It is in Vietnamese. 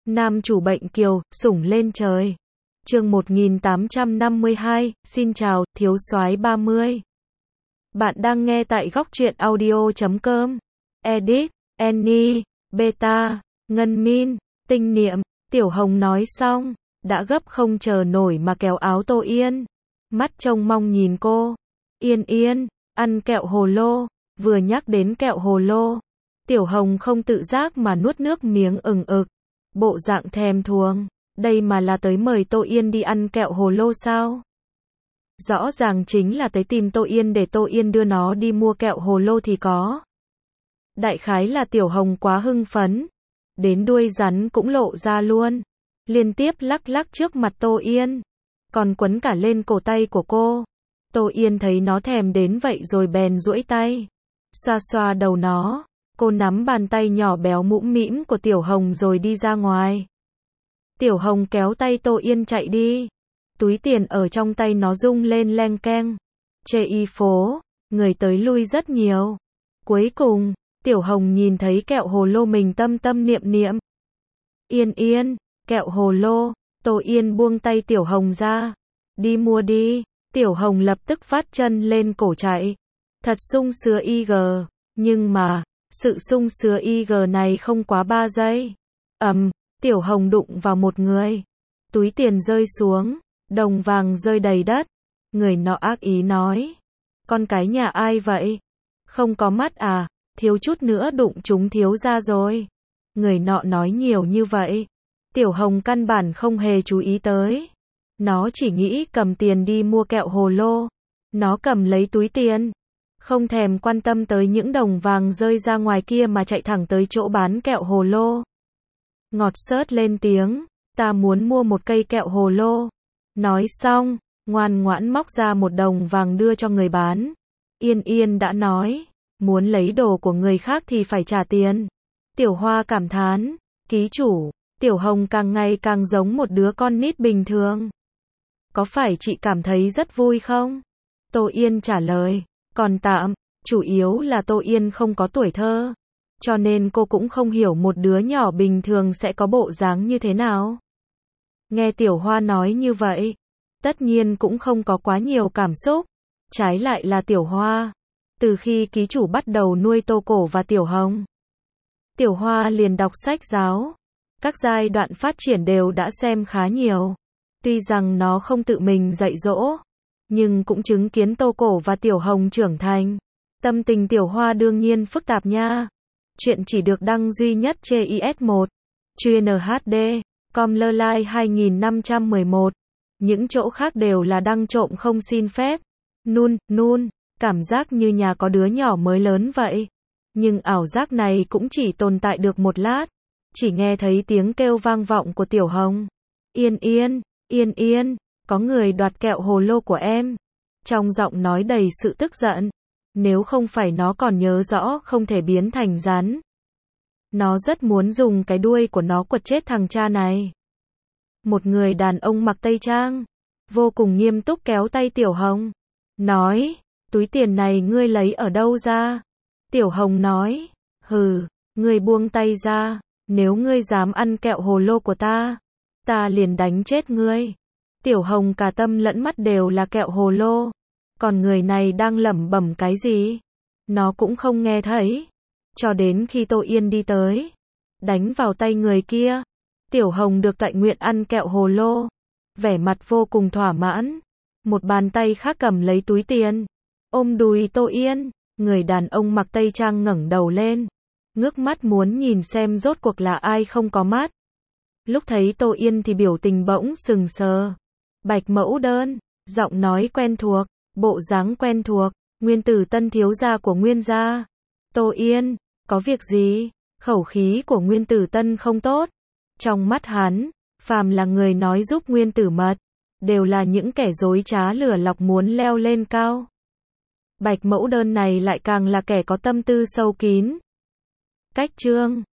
Nam chủ bệnh kiều, sủng lên trời. Chương 1852, xin chào, thiếu soái 30. Bạn đang nghe tại góc truyện audio.com. Edit, Annie, Beta, Ngân Min, Tinh Niệm. Tiểu Hồng nói xong, đã gấp không chờ nổi mà kéo áo Tô Yên. Mắt trông mong nhìn cô. Yên Yên, ăn kẹo hồ lô. Vừa nhắc đến kẹo hồ lô, Tiểu Hồng không tự giác mà nuốt nước miếng ừng ực. Bộ dạng thèm thuồng, đây mà là tới mời Tô Yên đi ăn kẹo hồ lô sao? Rõ ràng chính là tới tìm Tô Yên để Tô Yên đưa nó đi mua kẹo hồ lô thì có. Đại khái là Tiểu Hồng quá hưng phấn, đến đuôi rắn cũng lộ ra luôn, liên tiếp lắc lắc trước mặt Tô Yên, còn quấn cả lên cổ tay của cô. Tô Yên thấy nó thèm đến vậy rồi bèn duỗi tay, xoa xoa đầu nó. Cô nắm bàn tay nhỏ béo mũm mĩm của Tiểu Hồng rồi đi ra ngoài. Tiểu Hồng kéo tay Tô Yên chạy đi. Túi tiền ở trong tay nó rung lên leng keng. Chê y phố, người tới lui rất nhiều. Cuối cùng, Tiểu Hồng nhìn thấy kẹo hồ lô mình tâm tâm niệm niệm. Yên Yên, kẹo hồ lô. Tô Yên buông tay Tiểu Hồng ra. Đi mua đi. Tiểu Hồng lập tức vắt chân lên cổ chạy. Thật sung sướng IG. Nhưng mà, sự sung sướng IG này không quá 3 giây. Tiểu Hồng đụng vào một người. Túi tiền rơi xuống, đồng vàng rơi đầy đất. Người nọ ác ý nói. Con cái nhà ai vậy? Không có mắt à? Thiếu chút nữa đụng chúng thiếu gia rồi. Người nọ nói nhiều như vậy. Tiểu Hồng căn bản không hề chú ý tới. Nó chỉ nghĩ cầm tiền đi mua kẹo hồ lô. Nó cầm lấy túi tiền, không thèm quan tâm tới những đồng vàng rơi ra ngoài kia mà chạy thẳng tới chỗ bán kẹo hồ lô. Ngọt xớt lên tiếng, ta muốn mua một cây kẹo hồ lô. Nói xong, ngoan ngoãn móc ra một đồng vàng đưa cho người bán. Yên Yên đã nói, muốn lấy đồ của người khác thì phải trả tiền. Tiểu Hoa cảm thán, ký chủ, Tiểu Hồng càng ngày càng giống một đứa con nít bình thường. Có phải chị cảm thấy rất vui không? Tô Yên trả lời. Còn tạm, chủ yếu là Tô Yên không có tuổi thơ, cho nên cô cũng không hiểu một đứa nhỏ bình thường sẽ có bộ dáng như thế nào. Nghe Tiểu Hoa nói như vậy, tất nhiên cũng không có quá nhiều cảm xúc, trái lại là Tiểu Hoa. Từ khi ký chủ bắt đầu nuôi Tô Cổ và Tiểu Hồng, Tiểu Hoa liền đọc sách giáo, các giai đoạn phát triển đều đã xem khá nhiều. Tuy rằng nó không tự mình dạy dỗ, nhưng cũng chứng kiến Tô Cổ và Tiểu Hồng trưởng thành. Tâm tình Tiểu Hoa đương nhiên phức tạp nha. Chuyện chỉ được đăng duy nhất trên IS1, chuyên HD, com lơ lai 2511. Những chỗ khác đều là đăng trộm không xin phép. Nun, cảm giác như nhà có đứa nhỏ mới lớn vậy. Nhưng ảo giác này cũng chỉ tồn tại được một lát. Chỉ nghe thấy tiếng kêu vang vọng của Tiểu Hồng. Yên Yên, có người đoạt kẹo hồ lô của em. Trong giọng nói đầy sự tức giận. Nếu không phải nó còn nhớ rõ không thể biến thành rắn, nó rất muốn dùng cái đuôi của nó quật chết thằng cha này. Một người đàn ông mặc tây trang, vô cùng nghiêm túc kéo tay Tiểu Hồng. Nói, túi tiền này ngươi lấy ở đâu ra? Tiểu Hồng nói, hừ, ngươi buông tay ra, nếu ngươi dám ăn kẹo hồ lô của ta liền đánh chết ngươi. Tiểu Hồng cả tâm lẫn mắt đều là kẹo hồ lô. Còn người này đang lẩm bẩm cái gì? Nó cũng không nghe thấy. Cho đến khi Tô Yên đi tới, đánh vào tay người kia. Tiểu Hồng được tọa nguyện ăn kẹo hồ lô. Vẻ mặt vô cùng thỏa mãn. Một bàn tay khác cầm lấy túi tiền, ôm đùi Tô Yên. Người đàn ông mặc tây trang ngẩng đầu lên, ngước mắt muốn nhìn xem rốt cuộc là ai không có mắt. Lúc thấy Tô Yên thì biểu tình bỗng sừng sờ. Bạch mẫu đơn, giọng nói quen thuộc, bộ dáng quen thuộc, Nguyên Tử Tân thiếu gia của Nguyên gia. Tô Yên, có việc gì? Khẩu khí của Nguyên Tử Tân không tốt. Trong mắt hắn, phàm là người nói giúp Nguyên Tử Mật, đều là những kẻ dối trá lừa lọc muốn leo lên cao. Bạch mẫu đơn này lại càng là kẻ có tâm tư sâu kín. Cách chương